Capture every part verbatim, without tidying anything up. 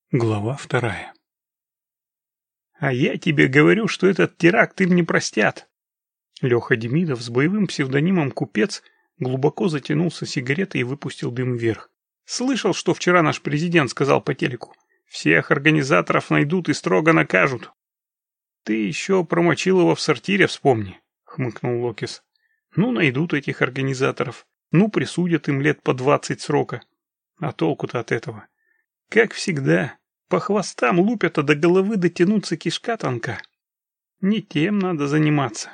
Глава вторая. «А я тебе говорю, что этот теракт им не простят!» Леха Демидов с боевым псевдонимом «Купец» глубоко затянулся сигаретой и выпустил дым вверх. «Слышал, что вчера наш президент сказал по телеку? Всех организаторов найдут и строго накажут!» «Ты еще про Мочилова в сортире вспомни», — хмыкнул Локис. «Ну, найдут этих организаторов. Ну, присудят им лет по двадцать срока. А толку-то от этого? Как всегда, по хвостам лупят, а до головы дотянуться кишка тонка. Не тем надо заниматься».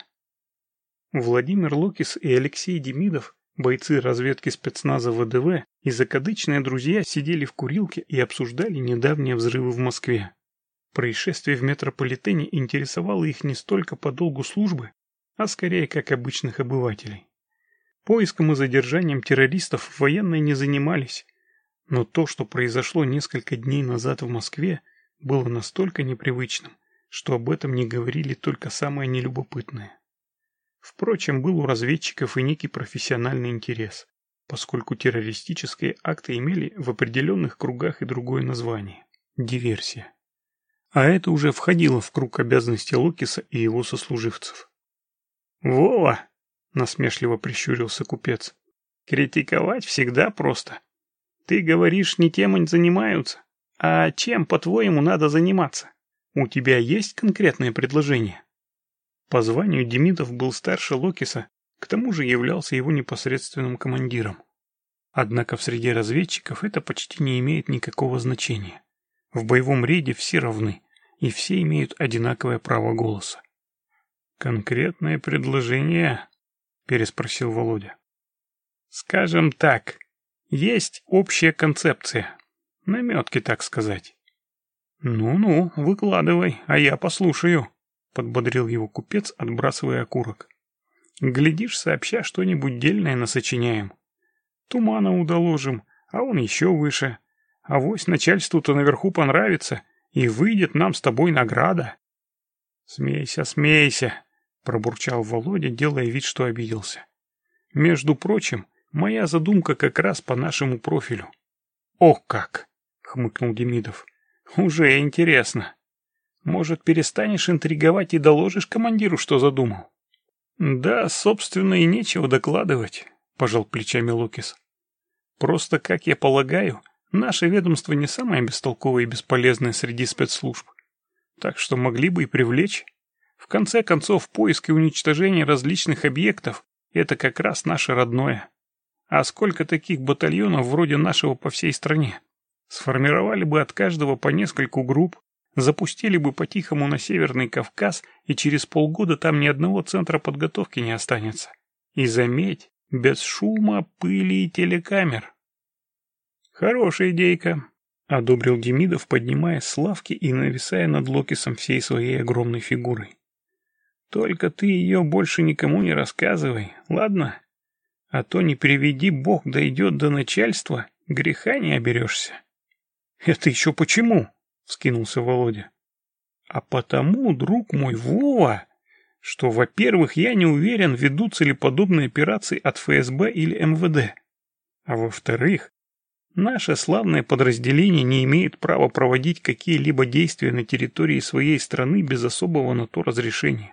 Владимир Локис и Алексей Демидов, бойцы разведки спецназа вэ дэ вэ и закадычные друзья, сидели в курилке и обсуждали недавние взрывы в Москве. Происшествие в метрополитене интересовало их не столько по долгу службы, а скорее как обычных обывателей. Поиском и задержанием террористов военные не занимались, но то, что произошло несколько дней назад в Москве, было настолько непривычным, что об этом не говорили только самые нелюбопытные. Впрочем, был у разведчиков и некий профессиональный интерес, поскольку террористические акты имели в определенных кругах и другое название – диверсия. А это уже входило в круг обязанностей Локиса и его сослуживцев. «Вова!» – насмешливо прищурился купец. «Критиковать всегда просто. Ты говоришь, не тем они занимаются. А чем, по-твоему, надо заниматься? У тебя есть конкретное предложение?» По званию Демидов был старше Локиса, к тому же являлся его непосредственным командиром. Однако в среде разведчиков это почти не имеет никакого значения. В боевом рейде все равны, и все имеют одинаковое право голоса. «Конкретное предложение?» – переспросил Володя. «Скажем так, есть общая концепция. Наметки, так сказать». «Ну-ну, выкладывай, а я послушаю», — подбодрил его купец, отбрасывая окурок. «Глядишь, сообща что-нибудь дельное насочиняем. Тумана удоложим, а он еще выше. Авось начальству-то наверху понравится, и выйдет нам с тобой награда». «Смейся, смейся», — пробурчал Володя, делая вид, что обиделся. «Между прочим, моя задумка как раз по нашему профилю». «Ох как!» — хмыкнул Демидов. «Уже интересно. Может, перестанешь интриговать и доложишь командиру, что задумал?» «Да, собственно, и нечего докладывать», — пожал плечами Локис. «Просто, как я полагаю, наше ведомство не самое бестолковое и бесполезное среди спецслужб. Так что могли бы и привлечь. В конце концов, поиск и уничтожение различных объектов — это как раз наше родное. А сколько таких батальонов вроде нашего по всей стране? Сформировали бы от каждого по нескольку групп, запустили бы по-тихому на Северный Кавказ, и через полгода там ни одного центра подготовки не останется. И заметь, без шума, пыли и телекамер». «Хорошая идейка», — одобрил Демидов, поднимаясь с лавки и нависая над Локисом всей своей огромной фигурой. «Только ты ее больше никому не рассказывай, ладно? А то, не приведи бог, дойдет до начальства, греха не оберешься». «Это еще почему?» — вскинулся Володя. «А потому, друг мой Вова, что, во-первых, я не уверен, ведутся ли подобные операции от эф эс бэ или эм вэ дэ. А во-вторых, наше славное подразделение не имеет права проводить какие-либо действия на территории своей страны без особого на то разрешения.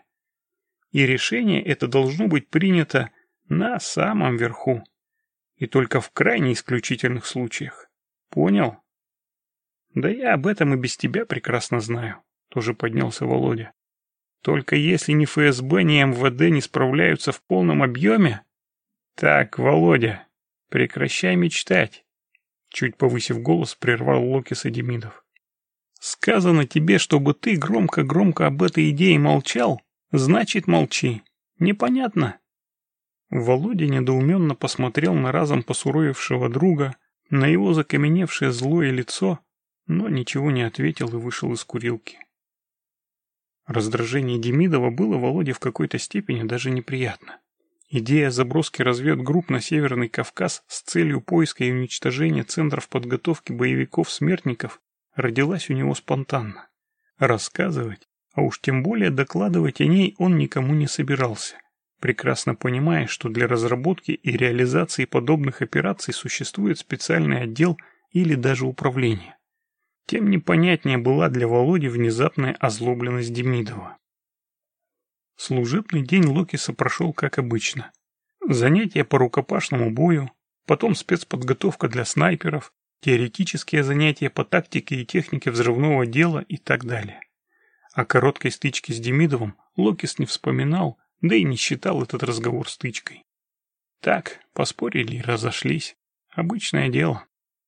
И решение это должно быть принято на самом верху. И только в крайне исключительных случаях. Понял?» «Да я об этом и без тебя прекрасно знаю», — тоже поднялся Володя. «Только если ни эф эс бэ, ни эм вэ дэ не справляются в полном объеме...» «Так, Володя, прекращай мечтать», — чуть повысив голос, прервал Локис и Демидов. «Сказано тебе, чтобы ты громко-громко об этой идее молчал, значит, молчи. Непонятно?» Володя недоуменно посмотрел на разом посуровевшего друга, на его закаменевшее злое лицо, но ничего не ответил и вышел из курилки. Раздражение Демидова было Володе в какой-то степени даже неприятно. Идея заброски разведгрупп на Северный Кавказ с целью поиска и уничтожения центров подготовки боевиков-смертников родилась у него спонтанно. Рассказывать, а уж тем более докладывать о ней он никому не собирался, прекрасно понимая, что для разработки и реализации подобных операций существует специальный отдел или даже управление. тем непонятнее была для Володи внезапная озлобленность Демидова. Служебный день Локиса прошел как обычно. Занятия по рукопашному бою, потом спецподготовка для снайперов, теоретические занятия по тактике и технике взрывного дела и так далее. О короткой стычке с Демидовым Локис не вспоминал, да и не считал этот разговор стычкой. Так, поспорили и разошлись. Обычное дело.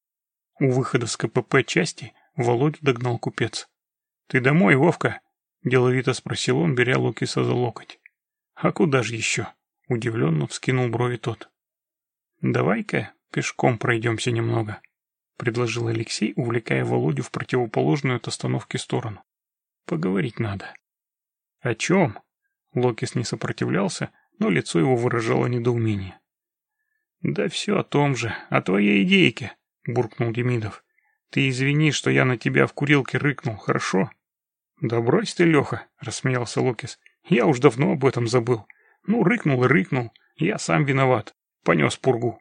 У выхода с ка пэ пэ части Володю догнал купец. «Ты домой, Вовка?» — деловито спросил он, беря Локиса за локоть. «А куда же еще?» — удивленно вскинул брови тот. «Давай-ка пешком пройдемся немного», — предложил Алексей, увлекая Володю в противоположную от остановки сторону. «Поговорить надо». «О чем?» Локис не сопротивлялся, но лицо его выражало недоумение. «Да все о том же, о твоей идейке», — буркнул Демидов. «Ты извини, что я на тебя в курилке рыкнул, хорошо?» «Да брось ты, Леха», — рассмеялся Локис. «Я уж давно об этом забыл. Ну, рыкнул и рыкнул. Я сам виноват. Понес пургу».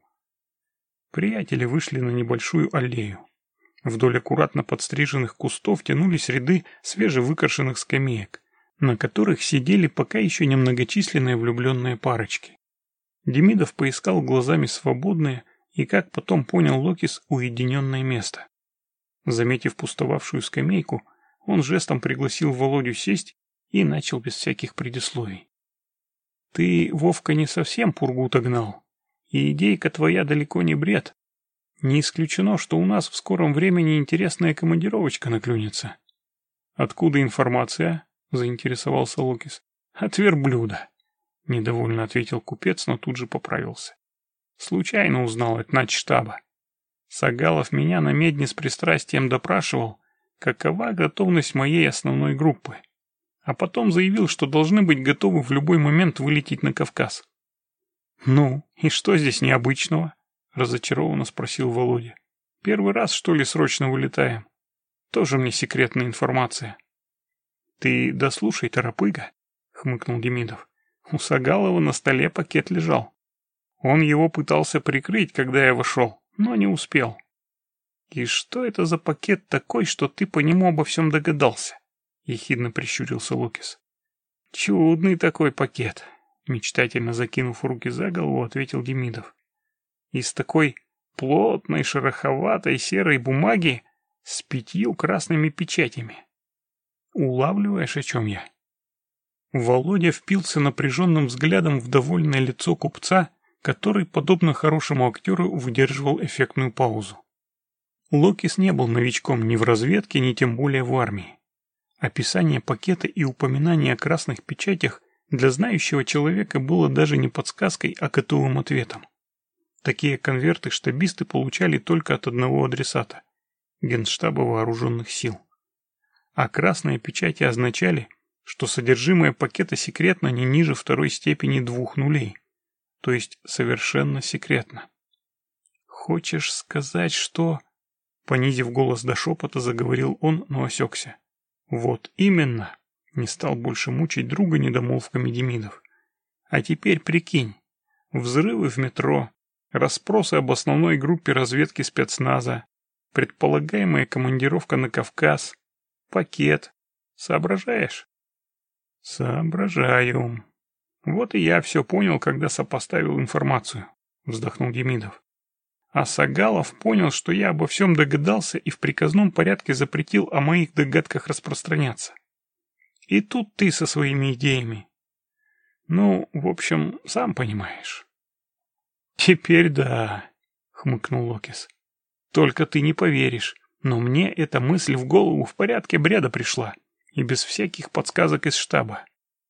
Приятели вышли на небольшую аллею. Вдоль аккуратно подстриженных кустов тянулись ряды свежевыкрашенных скамеек, на которых сидели пока еще немногочисленные влюбленные парочки. Демидов поискал глазами свободное и, как потом понял Локис, уединенное место. Заметив пустовавшую скамейку, он жестом пригласил Володю сесть и начал без всяких предисловий. «Ты, Вовка, не совсем пургу-то гнал, и идейка твоя далеко не бред. Не исключено, что у нас в скором времени интересная командировочка наклюнется». «Откуда информация?» — заинтересовался Локис. «От верблюда», — недовольно ответил купец, но тут же поправился. «Случайно узнал от начштаба. Сагалов меня на медне с пристрастием допрашивал, какова готовность моей основной группы, а потом заявил, что должны быть готовы в любой момент вылететь на Кавказ». «Ну, и что здесь необычного?» — разочарованно спросил Володя. «Первый раз, что ли, срочно вылетаем? Тоже мне секретная информация». «Ты дослушай, торопыга», — хмыкнул Демидов. «У Сагалова на столе пакет лежал. Он его пытался прикрыть, когда я вошел, но не успел». «И что это за пакет такой, что ты по нему обо всем догадался?» — ехидно прищурился Локис. «Чудный такой пакет», — мечтательно закинув руки за голову, ответил Демидов. «Из такой плотной, шероховатой серой бумаги с пятью красными печатями. Улавливаешь, о чем я?» Володя впился напряженным взглядом в довольное лицо купца, который, подобно хорошему актеру, выдерживал эффектную паузу. Локис не был новичком ни в разведке, ни тем более в армии. Описание пакета и упоминание о красных печатях для знающего человека было даже не подсказкой, а готовым ответом. Такие конверты штабисты получали только от одного адресата – Генштаба Вооруженных сил. А красные печати означали, что содержимое пакета секретно не ниже второй степени двух нулей, то есть совершенно секретно. «Хочешь сказать, что...» Понизив голос до шепота, заговорил он, но осекся. «Вот именно!» — не стал больше мучить друга недомолвками Демидов. «А теперь прикинь, взрывы в метро, расспросы об основной группе разведки спецназа, предполагаемая командировка на Кавказ, пакет. Соображаешь?» «Соображаю. Вот и я все понял, когда сопоставил информацию», — вздохнул Демидов. «А Сагалов понял, что я обо всем догадался и в приказном порядке запретил о моих догадках распространяться. И тут ты со своими идеями. Ну, в общем, сам понимаешь». «Теперь да», — хмыкнул Локис. «Только ты не поверишь, но мне эта мысль в голову в порядке бреда пришла, и без всяких подсказок из штаба».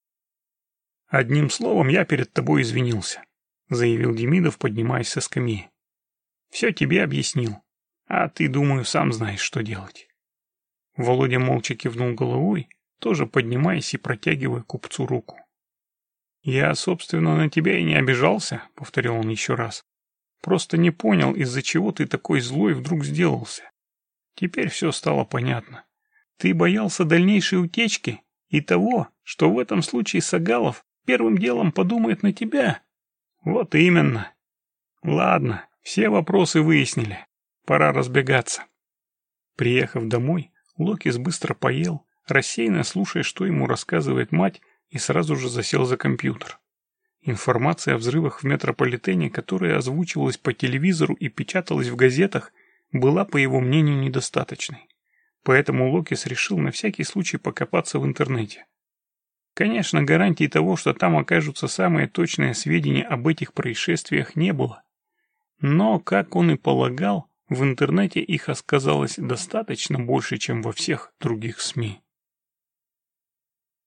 «Одним словом, я перед тобой извинился», — заявил Демидов, поднимаясь со скамьи. «Все тебе объяснил, а ты, думаю, сам знаешь, что делать». Володя молча кивнул головой, тоже поднимаясь и протягивая купцу руку. «Я, собственно, на тебя и не обижался», — повторил он еще раз. «Просто не понял, из-за чего ты такой злой вдруг сделался. Теперь все стало понятно. Ты боялся дальнейшей утечки и того, что в этом случае Сагалов первым делом подумает на тебя». «Вот именно. Ладно, все вопросы выяснили. Пора разбегаться». Приехав домой, Локис быстро поел, рассеянно слушая, что ему рассказывает мать, и сразу же засел за компьютер. Информация о взрывах в метрополитене, которая озвучивалась по телевизору и печаталась в газетах, была, по его мнению, недостаточной. Поэтому Локис решил на всякий случай покопаться в интернете. Конечно, гарантий того, что там окажутся самые точные сведения об этих происшествиях, не было. Но, как он и полагал, в интернете их оказалось достаточно больше, чем во всех других СМИ.